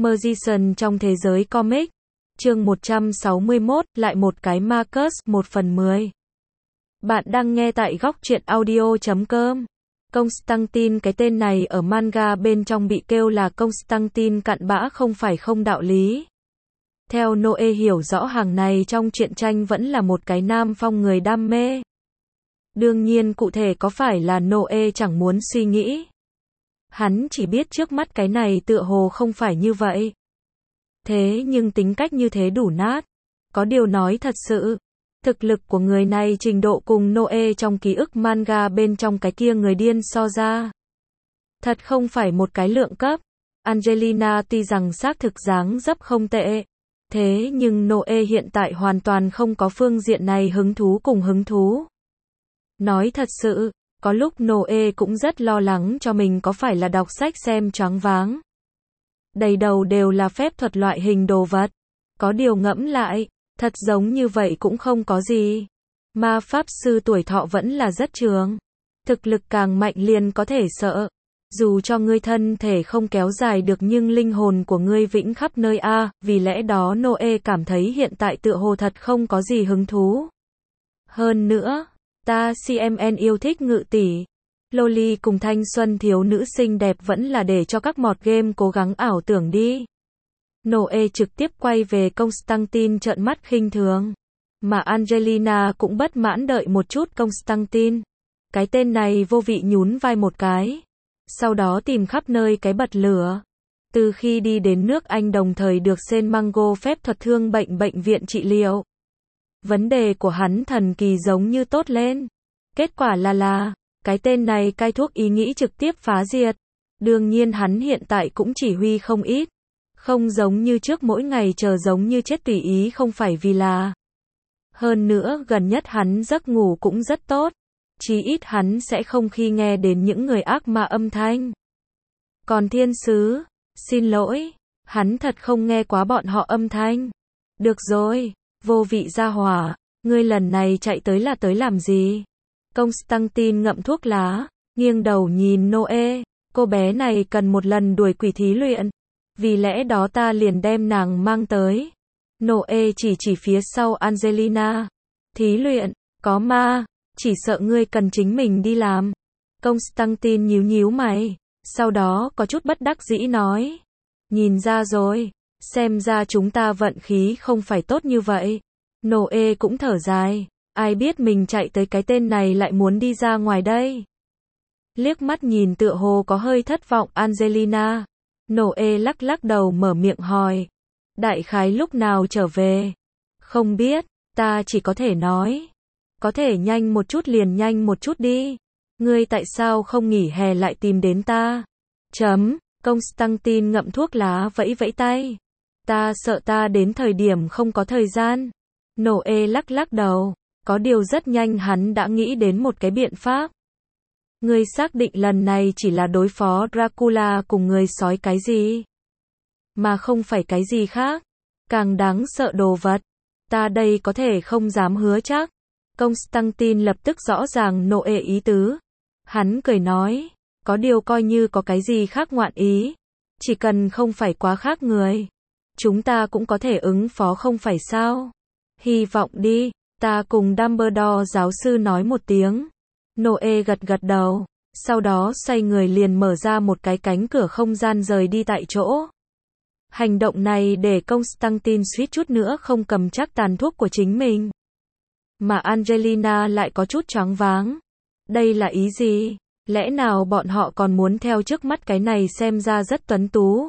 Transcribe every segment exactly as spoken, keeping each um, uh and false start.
Magician trong thế giới comic. Chương một trăm sáu mươi mốt, lại một cái Marcus, một phần mười. Bạn đang nghe tại góc truyện audio chấm com. Constantine, cái tên này ở manga bên trong bị kêu là Constantine cặn bã không phải không đạo lý. Theo Noe hiểu rõ hàng này trong truyện tranh vẫn là một cái nam phong người đam mê. Đương nhiên cụ thể có phải là Noe chẳng muốn suy nghĩ. Hắn chỉ biết trước mắt cái này tựa hồ không phải như vậy. Thế nhưng tính cách như thế đủ nát. Có điều nói thật sự, thực lực của người này trình độ cùng Noe trong ký ức manga bên trong cái kia người điên so ra. Thật không phải một cái lượng cấp. Angelina tuy rằng xác thực dáng dấp không tệ. Thế nhưng Noe hiện tại hoàn toàn không có phương diện này hứng thú cùng hứng thú. Nói thật sự, có lúc Noe cũng rất lo lắng cho mình có phải là đọc sách xem choáng váng. Đầy đầu đều là phép thuật loại hình đồ vật. Có điều ngẫm lại, thật giống như vậy cũng không có gì. Ma pháp sư tuổi thọ vẫn là rất trường. Thực lực càng mạnh liền có thể sợ. Dù cho ngươi thân thể không kéo dài được nhưng linh hồn của ngươi vĩnh khắp nơi a, vì lẽ đó Noe cảm thấy hiện tại tựa hồ thật không có gì hứng thú. Hơn nữa, ta xê em en yêu thích ngự tỷ. Loli cùng thanh xuân thiếu nữ xinh đẹp vẫn là để cho các mod game cố gắng ảo tưởng đi. Noe trực tiếp quay về Constantine trợn mắt khinh thường. Mà Angelina cũng bất mãn đợi một chút Constantine. Cái tên này vô vị nhún vai một cái. Sau đó tìm khắp nơi cái bật lửa. Từ khi đi đến nước Anh đồng thời được Sen Mango phép thuật thương bệnh bệnh viện trị liệu. Vấn đề của hắn thần kỳ giống như tốt lên. Kết quả là là, cái tên này cai thuốc ý nghĩ trực tiếp phá diệt. Đương nhiên hắn hiện tại cũng chỉ huy không ít. Không giống như trước mỗi ngày chờ giống như chết tùy ý không phải vì là. Hơn nữa gần nhất hắn giấc ngủ cũng rất tốt. Chí ít hắn sẽ không khi nghe đến những người ác ma âm thanh. Còn thiên sứ, xin lỗi, hắn thật không nghe quá bọn họ âm thanh. Được rồi, vô vị gia hỏa, ngươi lần này chạy tới là tới làm gì? Constantine ngậm thuốc lá, nghiêng đầu nhìn Noe, cô bé này cần một lần đuổi quỷ thí luyện. Vì lẽ đó ta liền đem nàng mang tới. Noe chỉ chỉ phía sau Angelina. Thí luyện, có ma, chỉ sợ ngươi cần chính mình đi làm. Constantine nhíu nhíu mày, sau đó có chút bất đắc dĩ nói. Nhìn ra rồi, xem ra chúng ta vận khí không phải tốt như vậy. Noe cũng thở dài, ai biết mình chạy tới cái tên này lại muốn đi ra ngoài đây. Liếc mắt nhìn tựa hồ có hơi thất vọng Angelina. Noe lắc lắc đầu mở miệng hỏi. Đại khái lúc nào trở về? Không biết, ta chỉ có thể nói. Có thể nhanh một chút liền nhanh một chút đi. Ngươi tại sao không nghỉ hè lại tìm đến ta? Chấm, Constantine ngậm thuốc lá vẫy vẫy tay. Ta sợ ta đến thời điểm không có thời gian. Noe lắc lắc đầu. Có điều rất nhanh hắn đã nghĩ đến một cái biện pháp. Ngươi xác định lần này chỉ là đối phó Dracula cùng người sói cái gì? Mà không phải cái gì khác. Càng đáng sợ đồ vật. Ta đây có thể không dám hứa chắc. Constantine lập tức rõ ràng Noe ý tứ. Hắn cười nói. Có điều coi như có cái gì khác ngoạn ý. Chỉ cần không phải quá khác người. Chúng ta cũng có thể ứng phó không phải sao? Hy vọng đi. Ta cùng Dumbledore giáo sư nói một tiếng. Noe gật gật đầu. Sau đó xoay người liền mở ra một cái cánh cửa không gian rời đi tại chỗ. Hành động này để Constantine suýt chút nữa không cầm chắc tàn thuốc của chính mình. Mà Angelina lại có chút choáng váng. Đây là ý gì? Lẽ nào bọn họ còn muốn theo trước mắt cái này xem ra rất tuấn tú?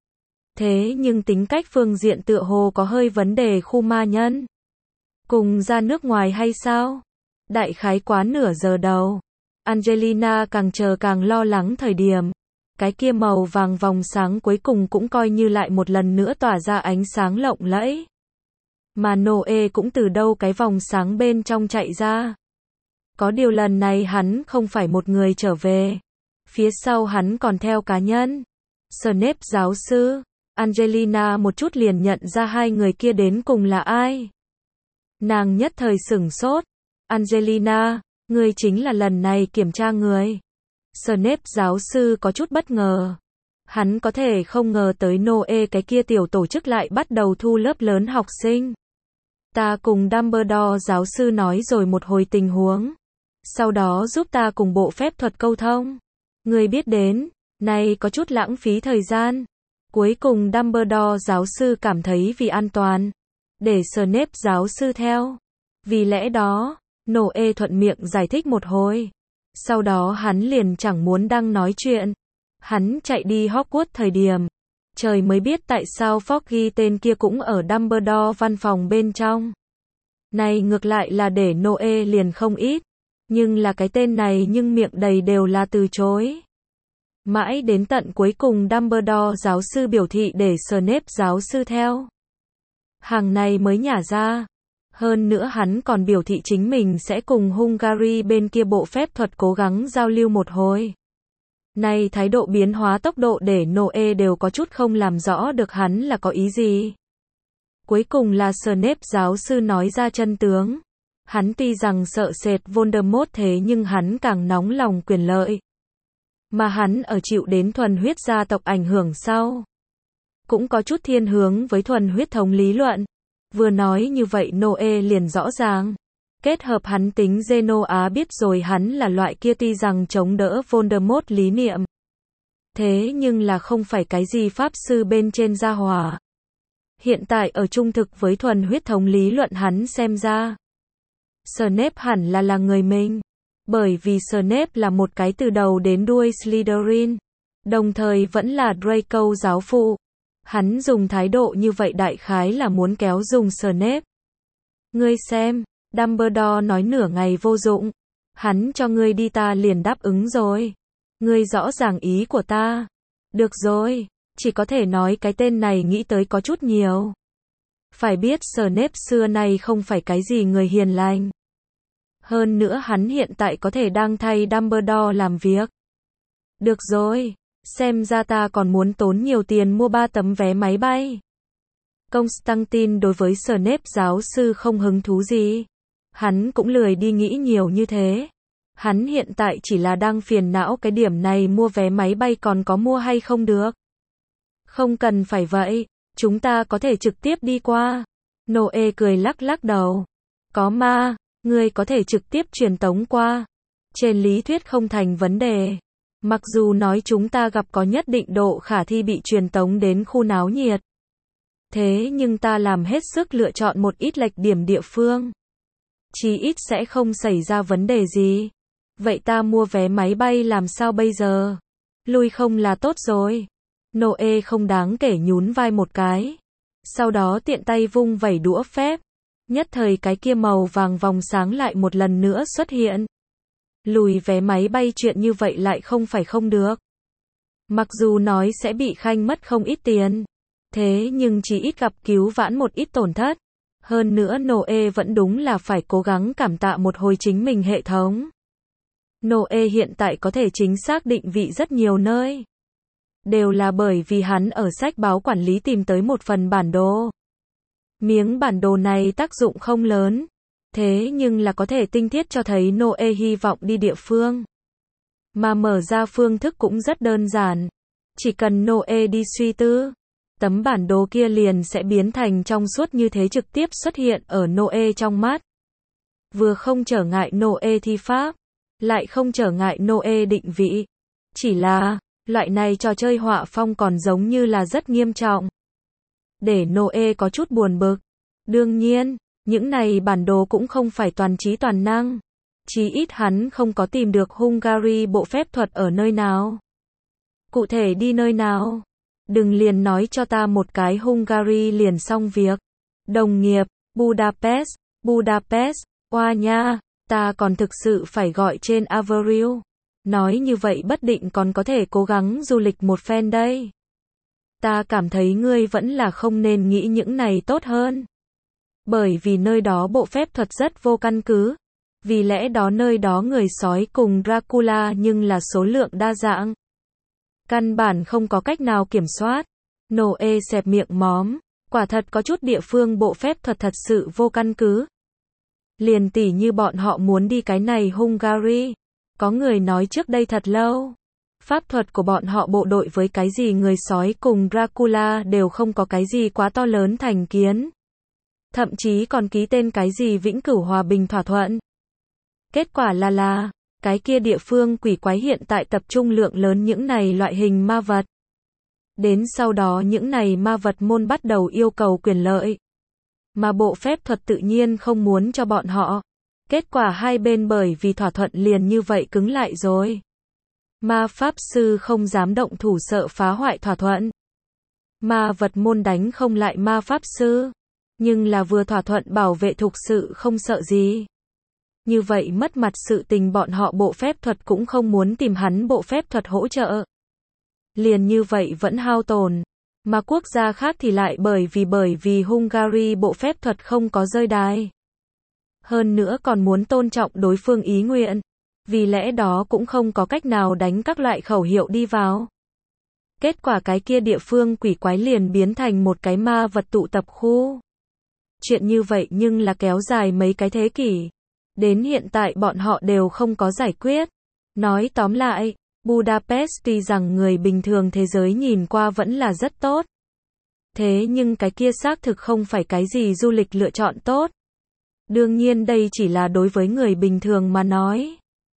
Thế nhưng tính cách phương diện tựa hồ có hơi vấn đề khu ma nhân. Cùng ra nước ngoài hay sao? Đại khái quá nửa giờ đầu. Angelina càng chờ càng lo lắng thời điểm. Cái kia màu vàng vòng sáng cuối cùng cũng coi như lại một lần nữa tỏa ra ánh sáng lộng lẫy. Mà Noe cũng từ đâu cái vòng sáng bên trong chạy ra. Có điều lần này hắn không phải một người trở về. Phía sau hắn còn theo cá nhân. Snape giáo sư. Angelina một chút liền nhận ra hai người kia đến cùng là ai. Nàng nhất thời sửng sốt. Angelina, ngươi chính là lần này kiểm tra người. Snape giáo sư có chút bất ngờ. Hắn có thể không ngờ tới Noe cái kia tiểu tổ chức lại bắt đầu thu lớp lớn học sinh. Ta cùng Dumbledore giáo sư nói rồi một hồi tình huống. Sau đó giúp ta cùng bộ phép thuật câu thông. Ngươi biết đến, này có chút lãng phí thời gian. Cuối cùng Dumbledore giáo sư cảm thấy vì an toàn, để Snape giáo sư theo. Vì lẽ đó, Noe thuận miệng giải thích một hồi. Sau đó hắn liền chẳng muốn đang nói chuyện. Hắn chạy đi Hogwarts thời điểm. Trời mới biết tại sao Foggy tên kia cũng ở Dumbledore văn phòng bên trong. Này ngược lại là để Noe liền không ít. Nhưng là cái tên này nhưng miệng đầy đều là từ chối. Mãi đến tận cuối cùng Dumbledore giáo sư biểu thị để Snape giáo sư theo. Hàng này mới nhả ra. Hơn nữa hắn còn biểu thị chính mình sẽ cùng Hungary bên kia bộ phép thuật cố gắng giao lưu một hồi. Này thái độ biến hóa tốc độ để Noe đều có chút không làm rõ được hắn là có ý gì. Cuối cùng là Snape giáo sư nói ra chân tướng. Hắn tuy rằng sợ sệt Voldemort thế nhưng hắn càng nóng lòng quyền lợi. Mà hắn ở chịu đến thuần huyết gia tộc ảnh hưởng sau. Cũng có chút thiên hướng với thuần huyết thống lý luận. Vừa nói như vậy Noe liền rõ ràng. Kết hợp hắn tính Zeno Á biết rồi hắn là loại kia tuy rằng chống đỡ Voldemort lý niệm. Thế nhưng là không phải cái gì pháp sư bên trên gia hỏa. Hiện tại ở trung thực với thuần huyết thống lý luận hắn xem ra. Snape hẳn là là người mình. Bởi vì Snape là một cái từ đầu đến đuôi Slytherin. Đồng thời vẫn là Draco giáo phụ. Hắn dùng thái độ như vậy đại khái là muốn kéo dùng Snape. Ngươi xem, Dumbledore nói nửa ngày vô dụng. Hắn cho ngươi đi ta liền đáp ứng rồi. Ngươi rõ ràng ý của ta. Được rồi, chỉ có thể nói cái tên này nghĩ tới có chút nhiều. Phải biết Snape xưa nay không phải cái gì người hiền lành. Hơn nữa hắn hiện tại có thể đang thay Dumbledore làm việc. Được rồi, xem ra ta còn muốn tốn nhiều tiền mua ba tấm vé máy bay. Constantine đối với Snape giáo sư không hứng thú gì. Hắn cũng lười đi nghĩ nhiều như thế. Hắn hiện tại chỉ là đang phiền não cái điểm này mua vé máy bay còn có mua hay không được. Không cần phải vậy, chúng ta có thể trực tiếp đi qua. Noe cười lắc lắc đầu. Có ma, ngươi có thể trực tiếp truyền tống qua. Trên lý thuyết không thành vấn đề. Mặc dù nói chúng ta gặp có nhất định độ khả thi bị truyền tống đến khu náo nhiệt. Thế nhưng ta làm hết sức lựa chọn một ít lệch điểm địa phương. Chí ít sẽ không xảy ra vấn đề gì. Vậy ta mua vé máy bay làm sao bây giờ? Lui không là tốt rồi. Noe không đáng kể nhún vai một cái. Sau đó tiện tay vung vẩy đũa phép. Nhất thời cái kia màu vàng vòng sáng lại một lần nữa xuất hiện. Lùi vé máy bay chuyện như vậy lại không phải không được. Mặc dù nói sẽ bị khanh mất không ít tiền. Thế nhưng chỉ ít gặp cứu vãn một ít tổn thất. Hơn nữa Noe vẫn đúng là phải cố gắng cảm tạ một hồi chính mình hệ thống. Noe hiện tại có thể chính xác định vị rất nhiều nơi. Đều là bởi vì hắn ở sách báo quản lý tìm tới một phần bản đồ. Miếng bản đồ này tác dụng không lớn. Thế nhưng là có thể tinh thiết cho thấy Noe hy vọng đi địa phương. Mà mở ra phương thức cũng rất đơn giản. Chỉ cần Noe đi suy tư. Tấm bản đồ kia liền sẽ biến thành trong suốt như thế trực tiếp xuất hiện ở Noe trong mắt. Vừa không trở ngại Noe thi pháp. Lại không trở ngại Noe định vị. Chỉ là, loại này trò chơi họa phong còn giống như là rất nghiêm trọng. Để Noe có chút buồn bực. Đương nhiên, những này bản đồ cũng không phải toàn trí toàn năng. Chí ít hắn không có tìm được Hungary bộ phép thuật ở nơi nào. Cụ thể đi nơi nào? Đừng liền nói cho ta một cái Hungary liền xong việc. Đồng nghiệp, Budapest, Budapest, oa nha, ta còn thực sự phải gọi trên Avril. Nói như vậy bất định còn có thể cố gắng du lịch một phen đây. Ta cảm thấy ngươi vẫn là không nên nghĩ những này tốt hơn. Bởi vì nơi đó bộ phép thuật rất vô căn cứ. Vì lẽ đó nơi đó người sói cùng Dracula nhưng là số lượng đa dạng. Căn bản không có cách nào kiểm soát. Noe xẹp miệng móm. Quả thật có chút địa phương bộ phép thuật thật sự vô căn cứ. Liền tỉ như bọn họ muốn đi cái này Hungary. Có người nói trước đây thật lâu. Pháp thuật của bọn họ bộ đội với cái gì người sói cùng Dracula đều không có cái gì quá to lớn thành kiến. Thậm chí còn ký tên cái gì vĩnh cửu hòa bình thỏa thuận. Kết quả là là, cái kia địa phương quỷ quái hiện tại tập trung lượng lớn những này loại hình ma vật. Đến sau đó những này ma vật môn bắt đầu yêu cầu quyền lợi. Mà bộ phép thuật tự nhiên không muốn cho bọn họ. Kết quả hai bên bởi vì thỏa thuận liền như vậy cứng lại rồi. Ma pháp sư không dám động thủ sợ phá hoại thỏa thuận. Ma vật môn đánh không lại ma pháp sư. Nhưng là vừa thỏa thuận bảo vệ thực sự không sợ gì. Như vậy mất mặt sự tình bọn họ bộ phép thuật cũng không muốn tìm hắn bộ phép thuật hỗ trợ. Liền như vậy vẫn hao tổn. Mà quốc gia khác thì lại bởi vì bởi vì Hungary bộ phép thuật không có rơi đài. Hơn nữa còn muốn tôn trọng đối phương ý nguyện. Vì lẽ đó cũng không có cách nào đánh các loại khẩu hiệu đi vào. Kết quả cái kia địa phương quỷ quái liền biến thành một cái ma vật tụ tập khu. Chuyện như vậy nhưng là kéo dài mấy cái thế kỷ. Đến hiện tại bọn họ đều không có giải quyết. Nói tóm lại, Budapest tuy rằng người bình thường thế giới nhìn qua vẫn là rất tốt. Thế nhưng cái kia xác thực không phải cái gì du lịch lựa chọn tốt. Đương nhiên đây chỉ là đối với người bình thường mà nói.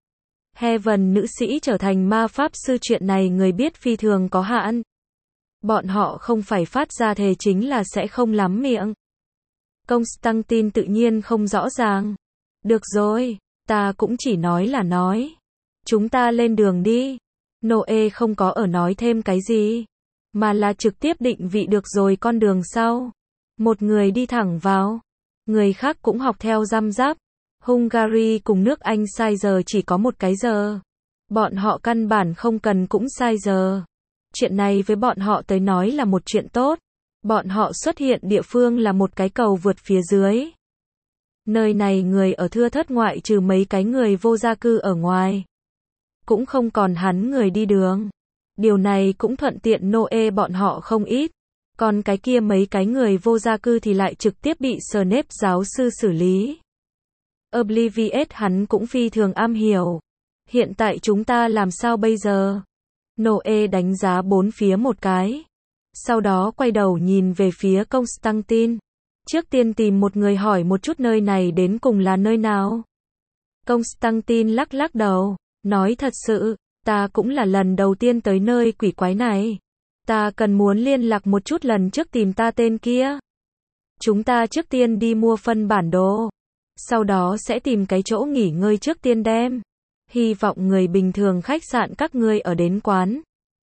Heaven nữ sĩ trở thành ma pháp sư chuyện này người biết phi thường có hạn. Bọn họ không phải phát ra thề chính là sẽ không lắm miệng. Constantine tự nhiên không rõ ràng. Được rồi, ta cũng chỉ nói là nói. Chúng ta lên đường đi. Noe không có ở nói thêm cái gì. Mà là trực tiếp định vị được rồi con đường sau. Một người đi thẳng vào. Người khác cũng học theo răm rắp. Hungary cùng nước Anh sai giờ chỉ có một cái giờ. Bọn họ căn bản không cần cũng sai giờ. Chuyện này với bọn họ tới nói là một chuyện tốt. Bọn họ xuất hiện địa phương là một cái cầu vượt phía dưới. Nơi này người ở thưa thớt ngoại trừ mấy cái người vô gia cư ở ngoài. Cũng không còn hắn người đi đường. Điều này cũng thuận tiện Noe bọn họ không ít. Còn cái kia mấy cái người vô gia cư thì lại trực tiếp bị Snape giáo sư xử lý. Oblivious hắn cũng phi thường am hiểu. Hiện tại chúng ta làm sao bây giờ? Noe đánh giá bốn phía một cái. Sau đó quay đầu nhìn về phía Constantine. Trước tiên tìm một người hỏi một chút nơi này đến cùng là nơi nào. Constantine lắc lắc đầu. Nói thật sự, ta cũng là lần đầu tiên tới nơi quỷ quái này. Ta cần muốn liên lạc một chút lần trước tìm ta tên kia. Chúng ta trước tiên đi mua phân bản đồ. Sau đó sẽ tìm cái chỗ nghỉ ngơi trước tiên đem. Hy vọng người bình thường khách sạn các ngươi ở đến quán.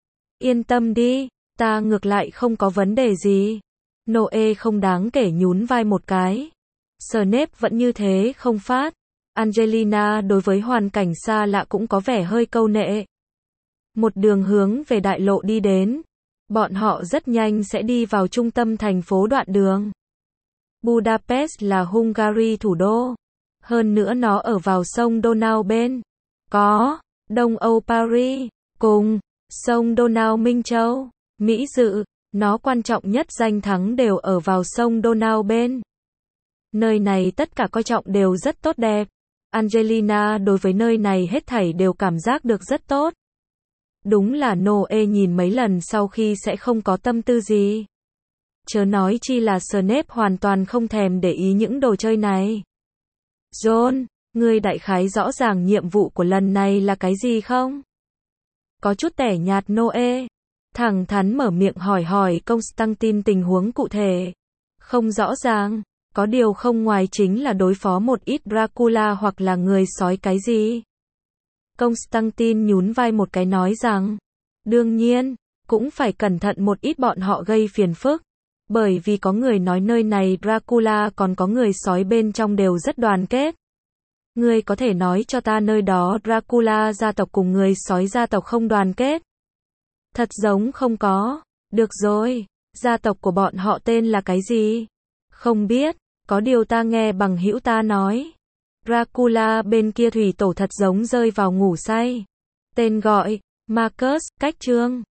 Yên tâm đi, ta ngược lại không có vấn đề gì. Noe không đáng kể nhún vai một cái. Snape vẫn như thế không phát. Angelina đối với hoàn cảnh xa lạ cũng có vẻ hơi câu nệ. Một đường hướng về đại lộ đi đến. Bọn họ rất nhanh sẽ đi vào trung tâm thành phố đoạn đường. Budapest là Hungary thủ đô. Hơn nữa nó ở vào sông Donau bên. Có, Đông Âu Paris, cùng, sông Donau Minh Châu, Mỹ Dự. Nó quan trọng nhất danh thắng đều ở vào sông Donau bên. Nơi này tất cả coi trọng đều rất tốt đẹp. Angelina đối với nơi này hết thảy đều cảm giác được rất tốt. Đúng là Noe nhìn mấy lần sau khi sẽ không có tâm tư gì. Chớ nói chi là Snape hoàn toàn không thèm để ý những đồ chơi này. John, ngươi đại khái rõ ràng nhiệm vụ của lần này là cái gì không? Có chút tẻ nhạt Noe. Thẳng thắn mở miệng hỏi hỏi Constantine tình huống cụ thể. Không rõ ràng. Có điều không ngoài chính là đối phó một ít Dracula hoặc là người sói cái gì. Constantine nhún vai một cái nói rằng. Đương nhiên, cũng phải cẩn thận một ít bọn họ gây phiền phức. Bởi vì có người nói nơi này Dracula còn có người sói bên trong đều rất đoàn kết. Ngươi có thể nói cho ta nơi đó Dracula gia tộc cùng người sói gia tộc không đoàn kết? Thật giống không có. Được rồi, gia tộc của bọn họ tên là cái gì? Không biết, có điều ta nghe bằng hữu ta nói. Dracula bên kia thủy tổ thật giống rơi vào ngủ say. Tên gọi, Marcus, cách chương.